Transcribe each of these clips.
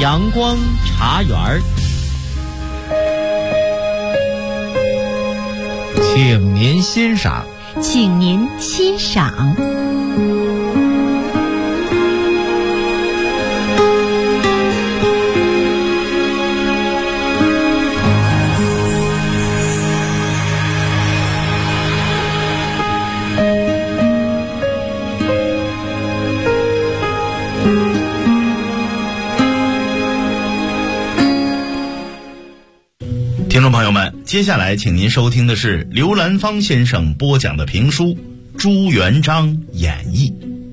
阳光茶园儿，请您欣赏。 请您欣赏。 听众朋友们，接下来请您收听的是刘兰芳先生播讲的评书《朱元璋演义》。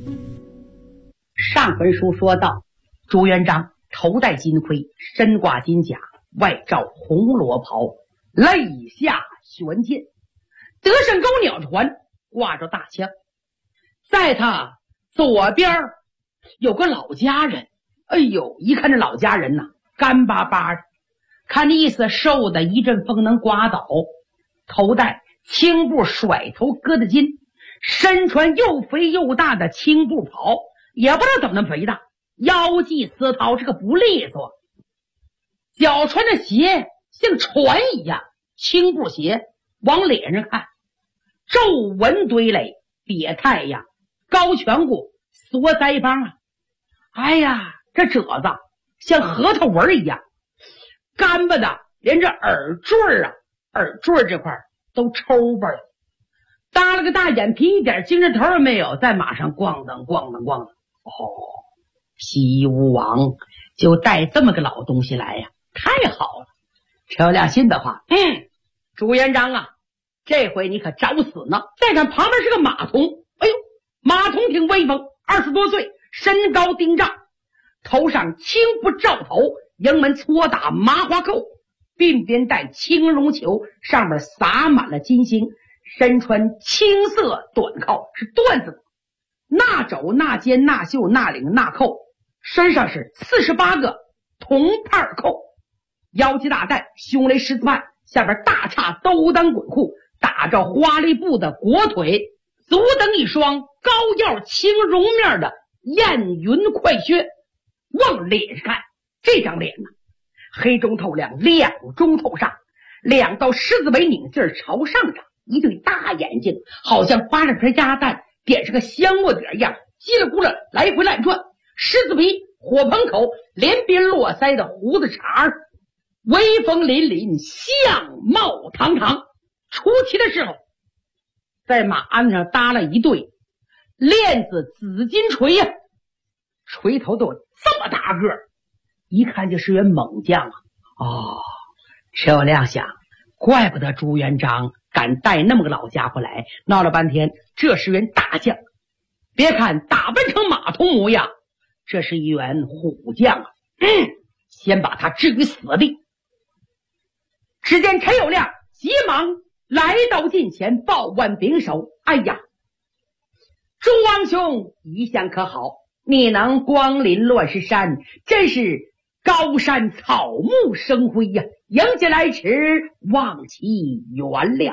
上回书说到，朱元璋头戴金盔，身挂金甲，外罩红罗袍，肋下悬剑，德胜钩鸟船，挂着大枪。在他左边有个老家人，哎呦，一看这老家人呐，干巴巴的，看那意思受的一阵风能刮倒，头戴青布甩头疙瘩巾，身穿又肥又大的青布袍，也不知道怎么那么肥大，腰系丝绦，这个不利索，脚穿的鞋像船一样，青布鞋，往脸上看皱纹堆垒，瘪太阳，高颧骨，缩腮帮啊，哎呀，这褶子像核桃纹一样，干巴的连这耳坠啊，耳坠这块都抽巴了，搭了个大眼皮，一点精神头也没有，在马上咣当咣当咣当。西吴王就带这么个老东西来呀，太好了。陈友谅心的话，朱元璋啊，这回你可找死呢。再看旁边是个马童，哎呦，马童挺威风，20多岁，身高丁丈，头上青布罩头，营门搓打麻花扣，鬓边戴青绒球，上面洒满了金星，身穿青色短扣，是缎子的，那肘那肩那袖那领那扣，身上是48个铜帕扣，腰系大带，胸勒十字畔，下边大叉兜裆滚裤，打着花里布的裹腿，足蹬一双高腰青绒面的燕云快靴。往脸上看，这张脸呢，黑中透亮，亮中透上，两道狮子尾拧劲朝上长，一对大眼睛好像扒着块鸭蛋，点上个香墨点一样，叽里咕噜来回乱转，狮子鼻，火盆口，连边络腮的胡子茬，威风凛凛，相貌堂堂。出奇的时候，在马鞍上搭了一对链子紫金锤呀，锤头都有这么大个，一看就是员猛将啊！陈友谅想，怪不得朱元璋敢带那么个老家伙来，闹了半天，这是员大将。别看打扮成马童模样，这是一员虎将啊！先把他置于死地。只见陈友谅急忙来到近前，抱腕拱手：“哎呀，朱王兄一向可好？你能光临乱石山，真是高山草木生辉呀！迎接来迟，望其原谅。”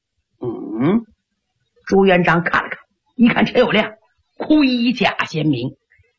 朱元璋看了看，一看陈友谅盔甲鲜明，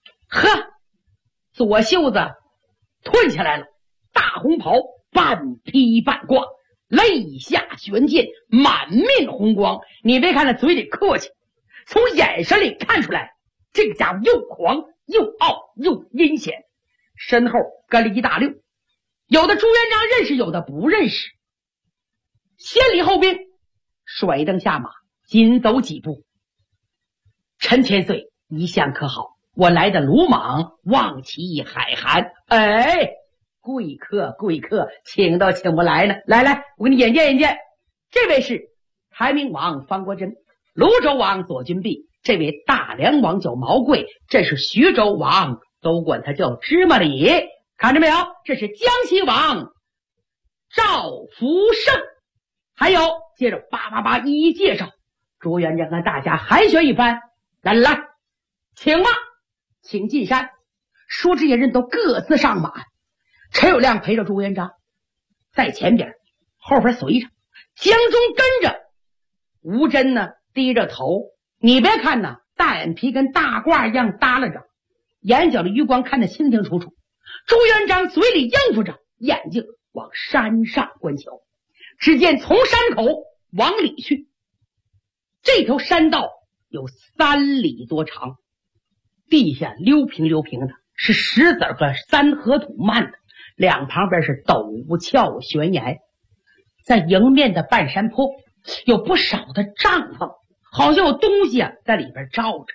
左袖子褪下来了，大红袍半披半挂，肋下悬剑，满面红光。你别看他嘴里客气，从眼神里看出来，这个家伙又狂又傲又阴险，身后跟了一大溜，有的朱元璋认识，有的不认识。先礼后兵，甩蹬下马，紧走几步：“陈千岁一向可好？我来的鲁莽，望其海涵。”贵客贵客，请都请不来呢。来，我给你引荐引荐，这位是台明王方国珍，泸州王左军弼，这位大梁王叫毛贵，这是徐州王，都管他叫芝麻李。看着没有？这是江西王赵福胜。还有接着叭一一介绍。朱元璋跟大家寒暄一番，来，请吧，请进山。说这些人都各自上马，陈友谅陪着朱元璋在前边，后边随着，江中跟着吴真呢，低着头。你别看呢，大眼皮跟大褂一样耷拉着，眼角的余光看得清清楚楚。 朱元璋嘴里应付着，眼睛往山上观瞧。只见从山口往里去，这条山道有3里多长，地下溜平溜平的，是石子和三合土漫的，两旁边是陡峭悬崖。在迎面的半山坡有不少的帐篷，好像有东西在里边罩着。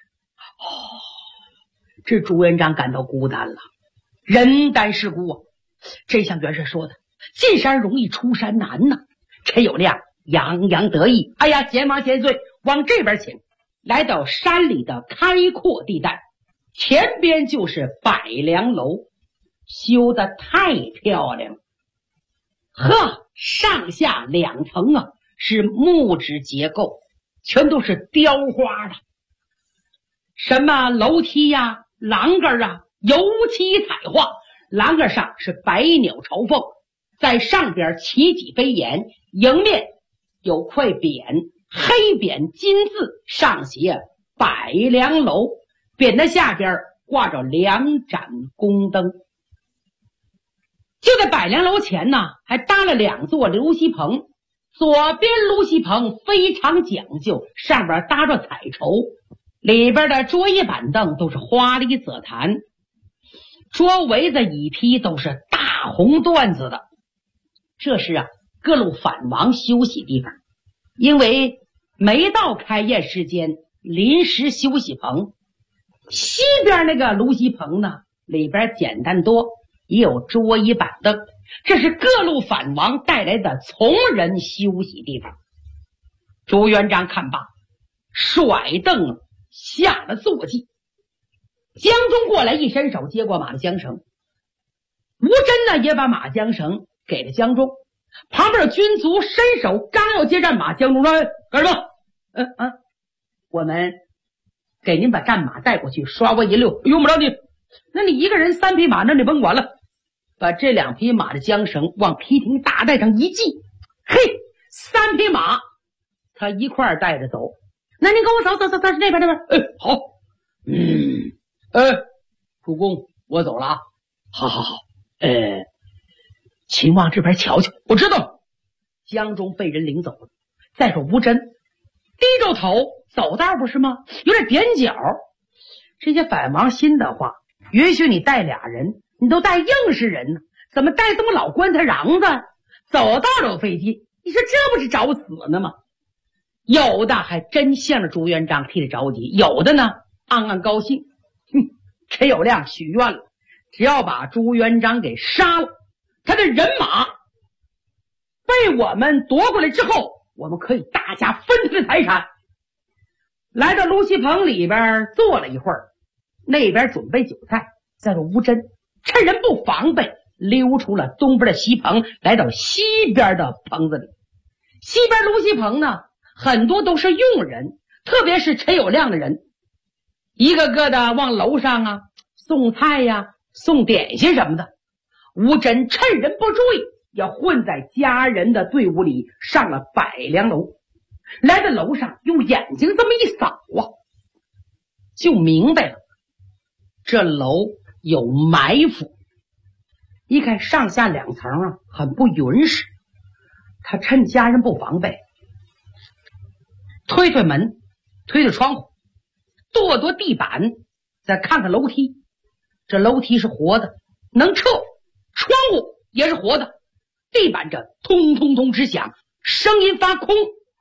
这朱元璋感到孤单了，人单势孤啊。真像袁绍说的，进山容易出山难呐。陈友谅洋洋得意，哎呀，前王千岁，往这边请。来到山里的开阔地带，前边就是百梁楼，修得太漂亮了。呵，上下2层啊，是木质结构，全都是雕花的，什么楼梯呀、栏杆啊，油漆彩画，栏杆上是百鸟朝凤，在上边起几飞檐，迎面有块匾，黑匾金字，上写百梁楼，匾的下边挂着2盏宫灯。就在百梁楼前呢，还搭了2座流溪棚，左边流溪棚非常讲究，上边搭着彩绸，里边的桌椅板凳都是花梨紫檀，桌围子椅披都是大红缎子的。这是各路藩王休息地方，因为没到开宴时间，临时休息棚。西边那个流溪棚呢，里边简单多，也有桌椅板凳，这是各路藩王带来的从人休息地方。朱元璋看罢，甩凳下了坐骑。江中过来一伸手接过马的缰绳，吴真呢也把马缰绳给了江中。旁边的军卒伸手刚要接战马，江中说：“干什么？我们给您把战马带过去，刷过一溜，用不着你。那你一个人3匹马，那你甭管了。把这2匹马的缰绳往皮艇大带上一系，嘿，3匹马他一块儿带着走。那你跟我走，是那边。好。主公，我走了啊。好。秦王这边瞧瞧。我知道。江中被人领走了。再说吴真低着头走道不是吗？有点踮脚。这些反王心的话，允许你带2人，你都带硬实人呢，怎么带这么老棺材瓤子？走道都费劲，你说这不是找死呢吗？有的还真向着朱元璋替他着急，有的呢暗暗高兴。陈友谅许愿了，只要把朱元璋给杀了，他的人马被我们夺过来之后，我们可以大家分他的财产。来到流溪棚里边坐了一会儿，那边准备酒菜。再说吴真趁人不防备，溜出了东边的西棚，来到西边的棚子里。西边流溪棚呢，很多都是佣人，特别是陈友谅的人，一个个的往楼上送菜送点心什么的。吴真趁人不注意，也混在家人的队伍里，上了百梁楼。来到楼上，用眼睛这么一扫就明白了，这楼有埋伏。一看上下2层很不匀实，他趁家人不防备，推推门，推推窗户，跺跺地板，再看看楼梯。这楼梯是活的，能撤；窗户也是活的，地板这通通通直响，声音发空。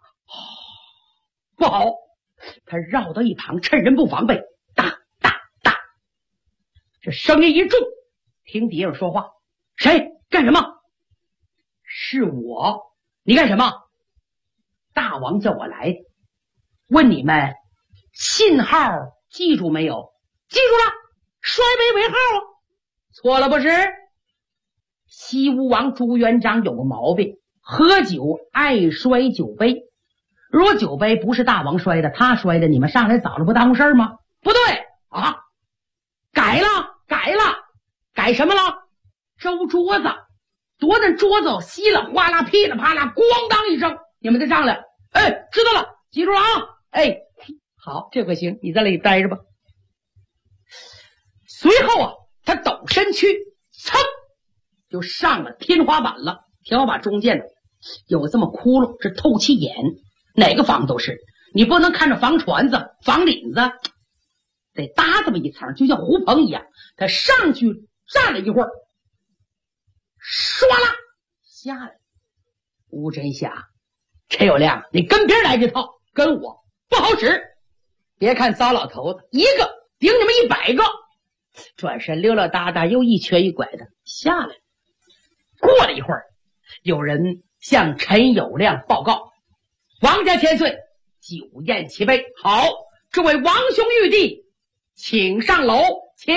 不好，他绕到一旁，趁人不防备，哒哒哒，这声音一重，听敌人说话：“谁干什么？”“是我。”“你干什么？”“大王叫我来的，问你们信号记住没有？”“记住了，摔杯为号啊。”“错了不是？”西吴王朱元璋有个毛病，喝酒爱摔酒杯。如果酒杯不是大王摔的，他摔的，你们上来早了不耽误事吗？不对啊，改了，改什么了？周桌子，夺那桌子稀了哗啦噼里啪啦咣当一声，你们再上来。知道了，记住了啊。好，这回行，你在那里待着吧。随后他抖身躯， 噌就上了天花板了。天花板中间呢有这么窟窿，是透气眼，哪个房都是。你不能看着房船子、房领子，得搭这么一层，就像胡棚一样。他上去站了一会儿，唰啦下来。吴真霞，陈友谅，你跟别人来这套，跟我不好使。别看糟老头子一个顶你们100个，转身溜溜达达又一瘸一拐的下来。过了一会儿，有人向陈友谅报告：王家千岁，酒宴齐备，好，这位王兄玉帝请上楼，请。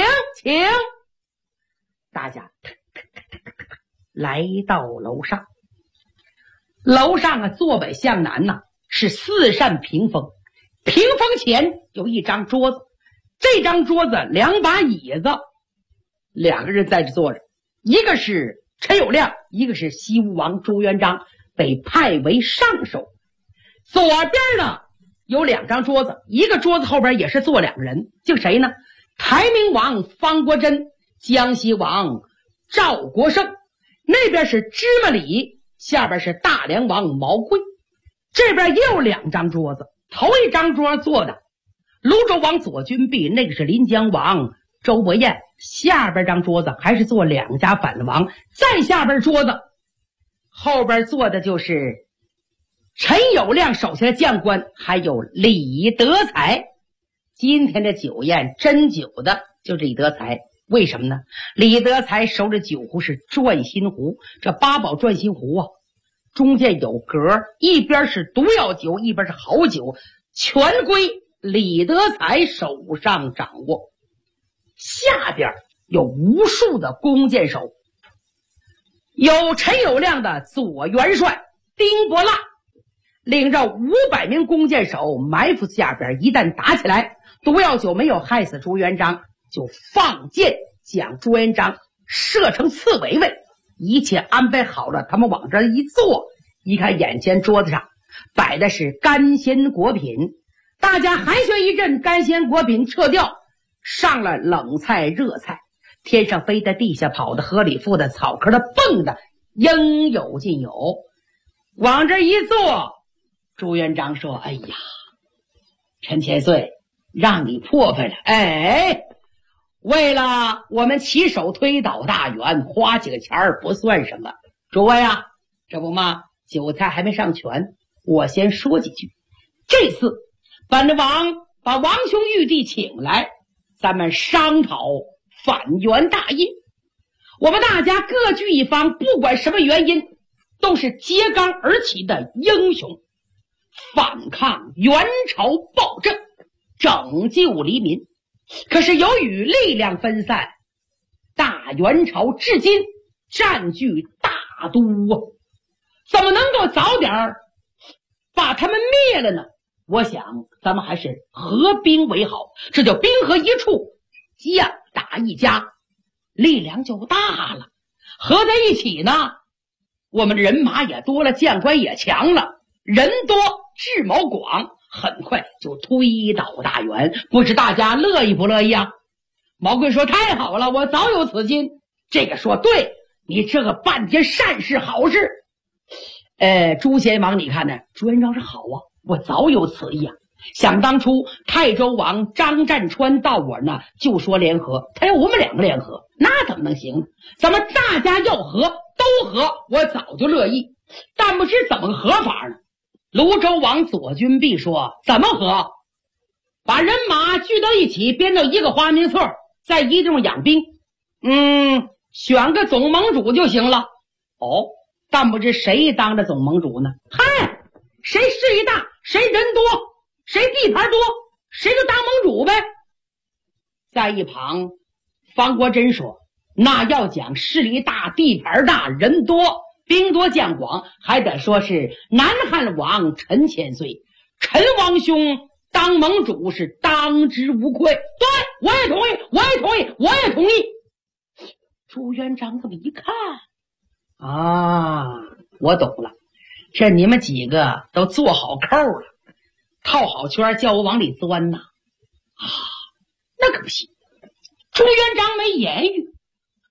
大家来到楼上。楼上啊，坐北向南呐，是4扇屏风，屏风前有一张桌子，这张桌子2把椅子，2个人在这坐着，一个是陈友谅，一个是西吴王朱元璋，被派为上首。左边呢有2张桌子，一个桌子后边也是坐2个人，就谁呢？台明王方国珍，江西王赵国胜，那边是芝麻李，下边是大梁王毛贵。这边也有2张桌子，头一张桌坐的泸州王左军弼，那个是临江王周伯彦，下边张桌子还是坐2家反王，再下边桌子后边坐的就是陈友谅手下的将官，还有李德才。今天的酒宴斟酒的就是李德才，为什么呢？李德才手里酒壶是转心壶，这8宝转心壶啊，中间有格，一边是毒药酒，一边是好酒，全归李德才手上掌握。下边有无数的弓箭手，有陈友谅的左元帅丁伯腊，领着500名弓箭手埋伏下边，一旦打起来，毒药酒没有害死朱元璋，就放箭将朱元璋射成刺猬尾。一切安排好了，他们往这一坐，一看眼前桌子上摆的是干鲜果品，大家寒暄一阵，干鲜果品撤掉，上了冷菜热菜，天上飞的，地下跑的，河里浮的，草壳的，蹦的，应有尽有。往这一坐，朱元璋说：哎呀，陈千岁，让你破费了。为了我们起手推倒大元，花几个钱儿不算什么。诸位啊，这不嘛，酒菜还没上全，我先说几句。这次本王把王兄玉帝请来，咱们商讨反元大业。我们大家各据一方，不管什么原因，都是揭竿而起的英雄，反抗元朝暴政，拯救黎民。可是由于力量分散，大元朝至今占据大都啊，怎么能够早点把他们灭了呢？我想咱们还是合兵为好，这就兵合一处，将打一家，力量就大了。合在一起呢，我们的人马也多了，将官也强了，人多智谋广，很快就推倒大元。不知大家乐意不乐意啊？毛贵说：太好了，我早有此心。这个说对，你这个办件善事好事。朱贤王你看呢？朱元璋是好啊，我早有此意啊。想当初泰州王张占川到我呢，就说联合，他要我们2个联合，那怎么能行呢？咱们大家要和都和，我早就乐意，但不知怎么合法呢？泸州王左军弼说：怎么合？把人马聚到一起，编到一个花名册，在一地方养兵，选个总盟主就行了。但不知谁当着总盟主呢？嗨，谁势力大，谁人多，谁地盘多，谁就当盟主呗。在一旁方国珍说：那要讲势力大，地盘大，人多，兵多将广，还得说是南汉王陈千岁，陈王兄当盟主是当之无愧。对，我也同意，我也同意，我也同意。朱元璋这么一看啊，我懂了，这你们几个都做好扣了，套好圈，叫我往里钻呐。那可不行。朱元璋没言语，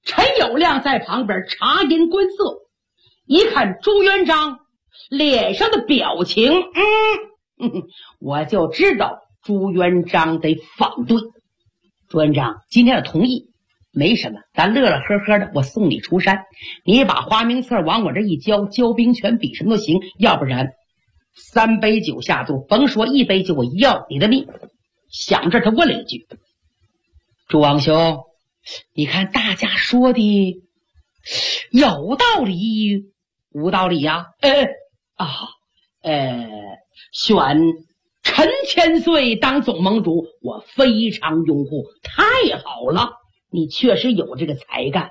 陈友谅在旁边察言观色，一看朱元璋脸上的表情，我就知道朱元璋得反对。朱元璋今天的同意没什么，咱乐乐呵呵的，我送你出山，你把花名册往我这一交，交兵权比什么都行，要不然3杯酒下肚，甭说1杯酒，我要你的命。想着他问了一句：朱王兄，你看大家说的有道理无道理呀？选陈千岁当总盟主，我非常拥护，太好了，你确实有这个才干。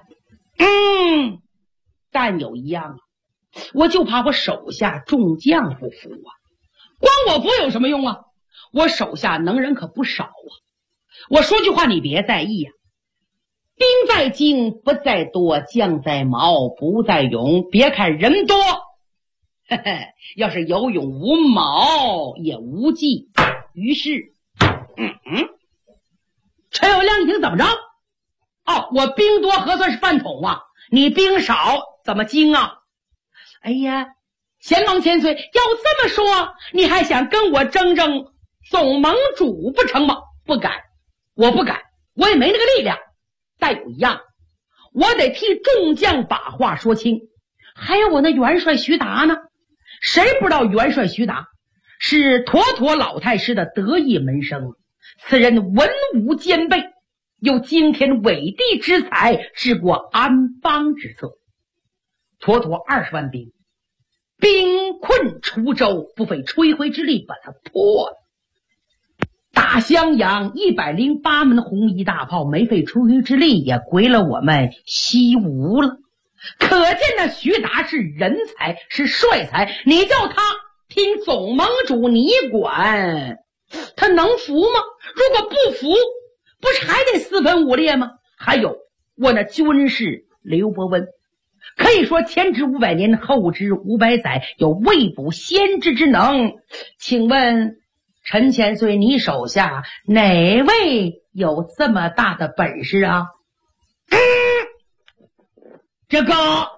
但有一样，我就怕我手下众将不服啊。光我服有什么用啊？我手下能人可不少啊。我说句话你别在意啊，兵在精不在多，将在毛不在勇。别看人多，要是有勇无谋也无计。于是陈友谅一听怎么着？我兵多核算是饭桶啊，你兵少怎么精啊？哎呀，贤王千岁，要这么说你还想跟我争总盟主不成吗？不敢，我不敢，我也没那个力量。但有一样，我得替众将把话说清。还有我那元帅徐达呢？谁不知道元帅徐达是妥妥老太师的得意门生，此人文武兼备，有惊天伟地之才，治国安邦之策。妥妥20万兵，兵困滁州，不费吹灰之力把他破了。打襄阳108门红衣大炮，没费吹灰之力也归了我们西吴了。可见那徐达是人才，是帅才，你叫他听总盟主你管，他能服吗？如果不服，不是还得4分5裂吗？还有我那军师刘伯温，可以说前知500年，后知500载，有未卜先知之能。请问陈千岁，你手下哪位有这么大的本事啊？这个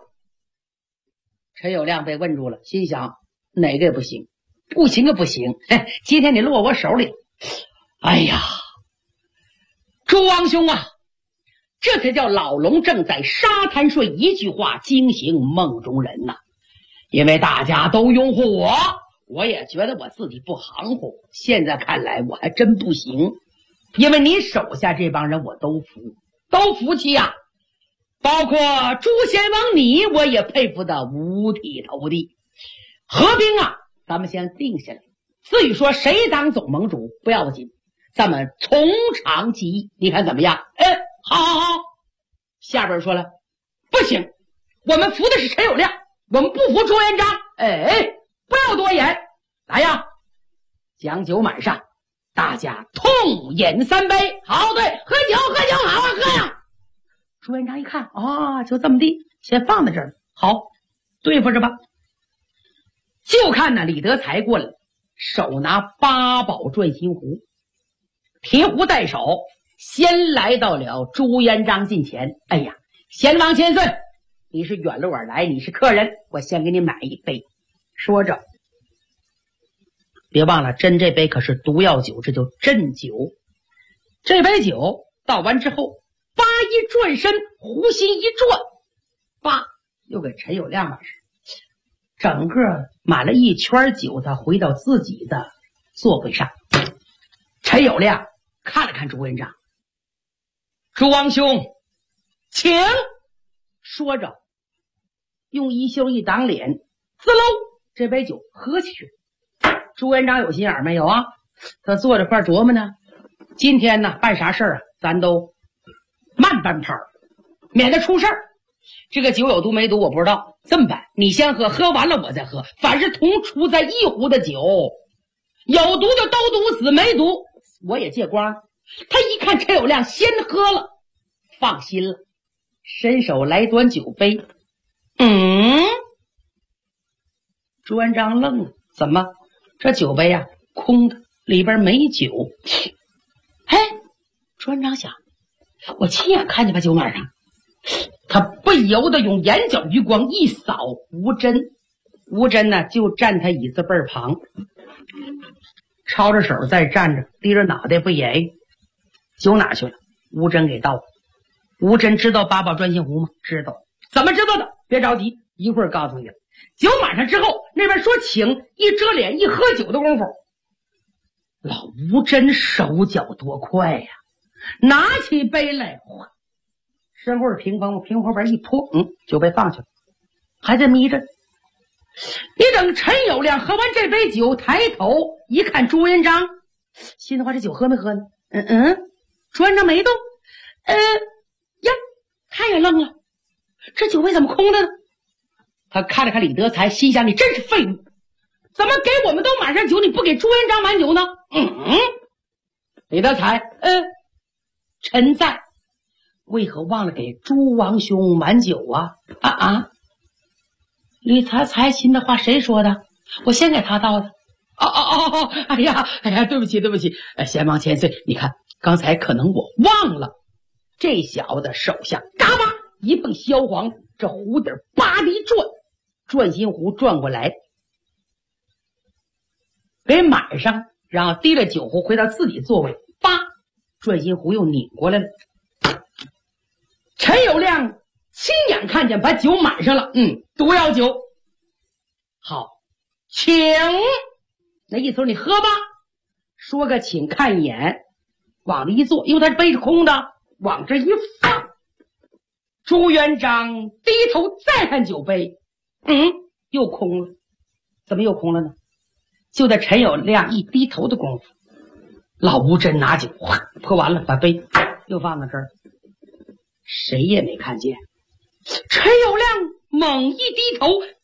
陈友谅被问住了，心想哪个也不行，不行不行，今天你落我手里。哎呀，朱王兄啊，这才叫老龙正在沙滩睡，一句话惊醒梦中人呐。因为大家都拥护我，我也觉得我自己不含糊，现在看来我还真不行。因为你手下这帮人我都服气啊，包括朱贤王你，我也佩服的五体投地。合兵啊，咱们先定下来，至于说谁当总盟主不要紧，咱们从长计议，你看怎么样？好。下边说了，不行，我们服的是陈友谅，我们不服朱元璋。不要多言，来呀，将酒满上，大家痛饮3杯。好，对，喝酒，好啊，喝呀。朱元璋一看就这么地，先放在这儿，好，对付着吧。就看那李德才过来，手拿8宝转心壶，提壶在手，先来到了朱元璋近前。哎呀，贤王千岁，你是远路而来，你是客人，我先给你买一杯。说着，别忘了斟这杯可是毒药酒，这就鸩酒。这杯酒倒完之后，八一转身，弧心一转，又给陈友谅把事，整个满了一圈酒，他回到自己的座位上。陈友谅看了看朱元璋，朱王兄，请。说着，用衣袖一挡脸，滋喽，这杯酒喝下去。朱元璋有心眼没有啊？他坐着块琢磨呢，今天呢办啥事儿啊，咱都慢半拍，免得出事儿。这个酒有毒没毒我不知道，这么办，你先喝，喝完了我再喝，凡是同出在一壶的酒，有毒就都毒死，没毒我也借光。他一看陈友谅先喝了，放心了，伸手来端酒杯。朱元璋愣了，怎么这酒杯啊空的，里边没酒。朱元璋想，我亲眼看见把酒满上， 他不由得用眼角余光一扫吴真，吴真呢就站他椅子背旁，抄着手在站着，低着脑袋不言语。酒哪去了？吴真给倒。吴真知道八宝专心壶吗？知道。怎么知道的？别着急，一会儿告诉你了。酒满上之后，那边说请，一遮脸一喝酒的功夫，老吴真手脚多快呀！拿起杯来，哗，身后是屏风边一泼，酒杯放下了，还在眯着。你等陈友谅喝完这杯酒，抬头一看朱元璋，心里话这酒喝没喝呢？朱元璋没动。呀，他也愣了，这酒杯怎么空的呢？他看了看李德才，心想你真是废物，怎么给我们都满上酒，你不给朱元璋满酒呢？李德才，臣在，为何忘了给朱王兄满酒啊？李德才心的话谁说的？我先给他倒的。哎呀，对不起，先王千岁，你看刚才可能我忘了。这小子手下嘎巴一碰萧黄，这壶底吧地转，转心壶转过来给满上，然后提了酒壶回到自己座位，转心壶又拧过来了。陈友谅亲眼看见把酒满上了，多要酒。好，请，那意思你喝吧。说个请，看一眼，往那一坐，因为他杯是空的，往这一放。朱元璋低头再看酒杯，又空了。怎么又空了呢？就在陈友谅一低头的功夫，老吴真拿酒泼完了，把杯又放到这儿，谁也没看见。陈友谅猛一低头，呀，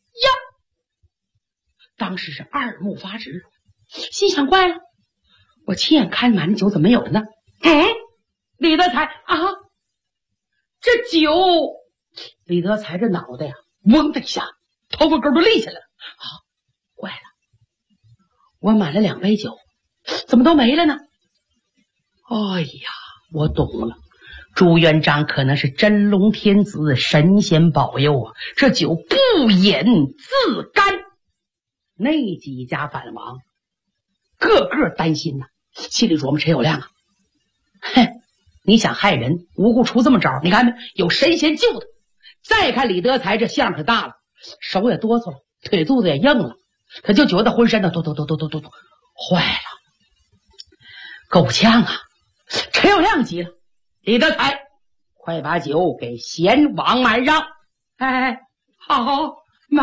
当时是二目发直，心想怪了，我亲眼看满酒怎么没有了呢？李德才这酒，李德才这脑袋嗡的一下，头发根都立起来了。怪了，我满了2杯酒，怎么都没了呢？哎呀，我懂了，朱元璋可能是真龙天子，神仙保佑啊，这酒不饮自干。那几家反王个个担心呐，心里琢磨陈友谅你想害人，无故出这么招，你看有神仙救他。再看李德才这相可大了，手也哆嗦了，腿肚子也硬了，他就觉得浑身的都坏了，够呛啊！陈友谅急了，李德才，快把酒给贤王满上。好，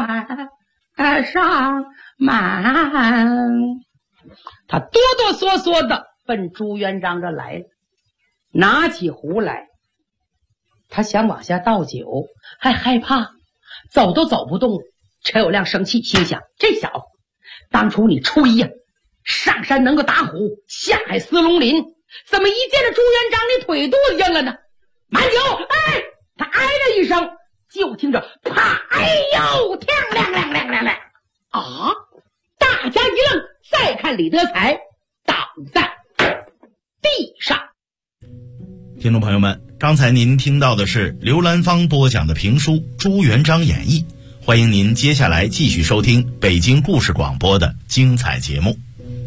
上满。他哆哆嗦嗦的奔朱元璋这来了，拿起壶来，他想往下倒酒，还害怕，走都走不动。陈友谅生气，心想这小子当初你初一上山能够打虎，下海撕龙鳞，怎么一见着朱元璋你腿肚子硬了呢？满酒！他哎了一声，就听着啪，哎呦，天亮！大家一愣，再看李德才倒在地上。 听众朋友们，刚才您听到的是刘兰芳播讲的评书《朱元璋演义》，欢迎您接下来继续收听北京故事广播的精彩节目。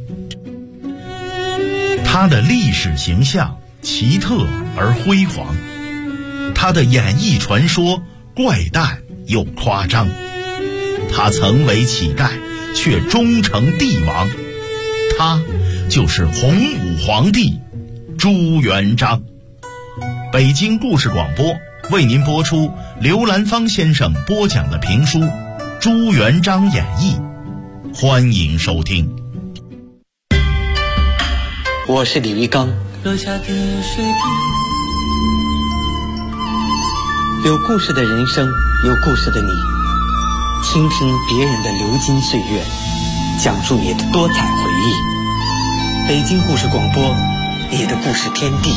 他的历史形象奇特而辉煌，他的演义传说怪诞又夸张，他曾为乞丐却终成帝王，他就是洪武皇帝朱元璋。北京故事广播为您播出刘兰芳先生播讲的评书《朱元璋演义》，欢迎收听。 我是李玉刚。 落下的水滴， 有故事的人生，有故事的你，倾听别人的流金岁月，讲述你的多彩回忆。北京故事广播，你的故事天地。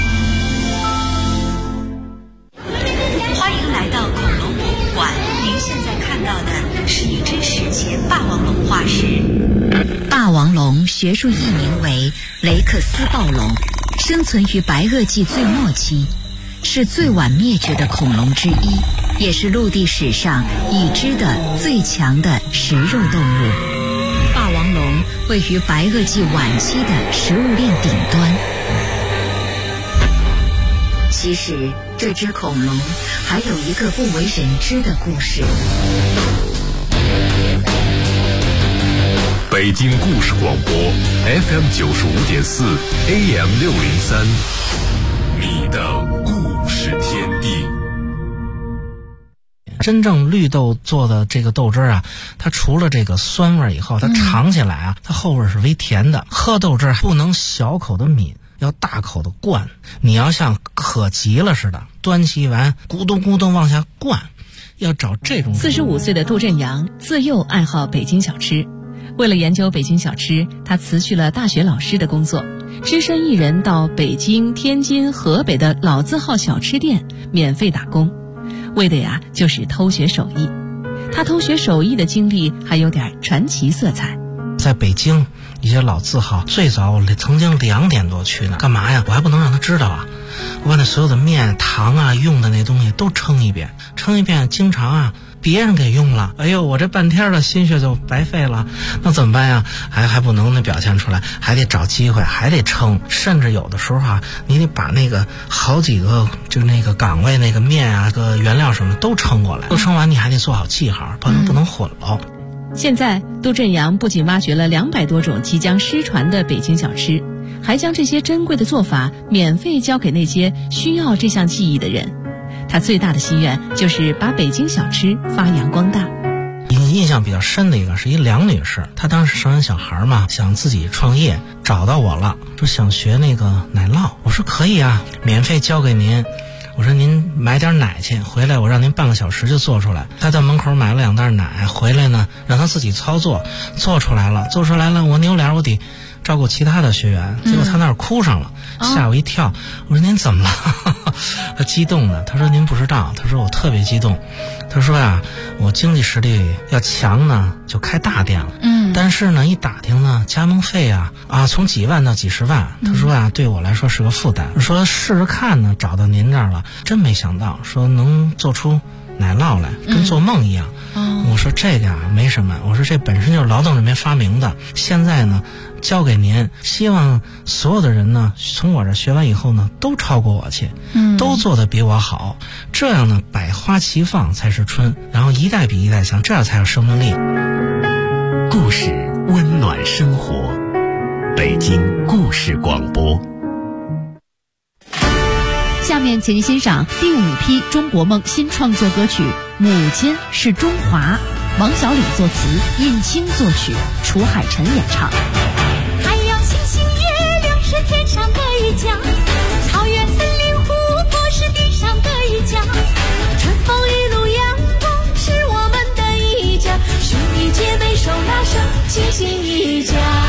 欢迎来到恐龙博物馆，您现在看到的是一只史前霸王龙化石。霸王龙学术译名为雷克斯暴龙，生存于白垩纪最末期， 是最晚灭绝的恐龙之一，也是陆地史上已知的最强的食肉动物。霸王龙位于白垩纪晚期的食物链顶端。其实这只恐龙还有一个不为人知的故事。 北京故事广播 FM 95.4 AM 603，你的故事天地。 真正绿豆做的这个豆汁啊，它除了这个酸味以后，它尝起来啊，它后味是微甜的。喝豆汁不能小口的抿，要大口的灌。你要像渴急了似的，端起碗咕咚咕咚往下灌，要找这种。 45岁的杜振阳自幼爱好北京小吃，为了研究北京小吃，他辞去了大学老师的工作，只身一人到北京、天津、河北的老字号小吃店免费打工，为的呀就是偷学手艺。他偷学手艺的经历还有点传奇色彩。 在北京一些老字号，最早我曾经2点多去呢，干嘛呀？我还不能让他知道啊！我把那所有的面、糖啊、用的那东西都称一遍，经常啊别人给用了，哎呦，我这半天的心血就白费了，那怎么办呀？还不能那表现出来，还得找机会，还得称，甚至有的时候啊，你得把那个好几个就是那个岗位那个面啊、个原料什么都称过来，都称完你还得做好记号，不能混喽。 现在杜振阳不仅挖掘了200多种即将失传的北京小吃，还将这些珍贵的做法免费教给那些需要这项技艺的人。他最大的心愿就是把北京小吃发扬光大。 印象比较深的一个是一梁女士，她当时生完小孩嘛，想自己创业，找到我了，说想学那个奶酪。我说可以啊，免费教给您。我说您买点奶去，回来我让您半个小时就做出来。他在门口买了2袋奶，回来呢让他自己操作，做出来了，我扭脸我得照顾其他的学员，结果他那儿哭上了，吓我一跳。我说您怎么了？他激动的，他说您不知道，他说我特别激动。他说呀，我经济实力要强呢，就开大店了。但是呢，一打听呢，加盟费啊从几万到几十万。他说呀，对我来说是个负担。说试试看呢，找到您这儿了，真没想到说能做出奶酪来，跟做梦一样。我说这个没什么，我说这本身就是劳动人民发明的，现在呢交给您，希望所有的人呢从我这学完以后呢都超过我去，都做得比我好，这样呢百花齐放才是春，然后一代比一代强，这样才有生命力。 故事温暖生活，北京故事广播。 下面请您欣赏第5批中国梦新创作歌曲《母亲是中华》，王小礼作词，尹清作曲，楚海晨演唱。 太阳、星星、月亮是天上的一家，草原、森林、湖泊是地上的一家，春风雨露阳光是我们的一家，兄弟姐妹手拉手，齐心一家。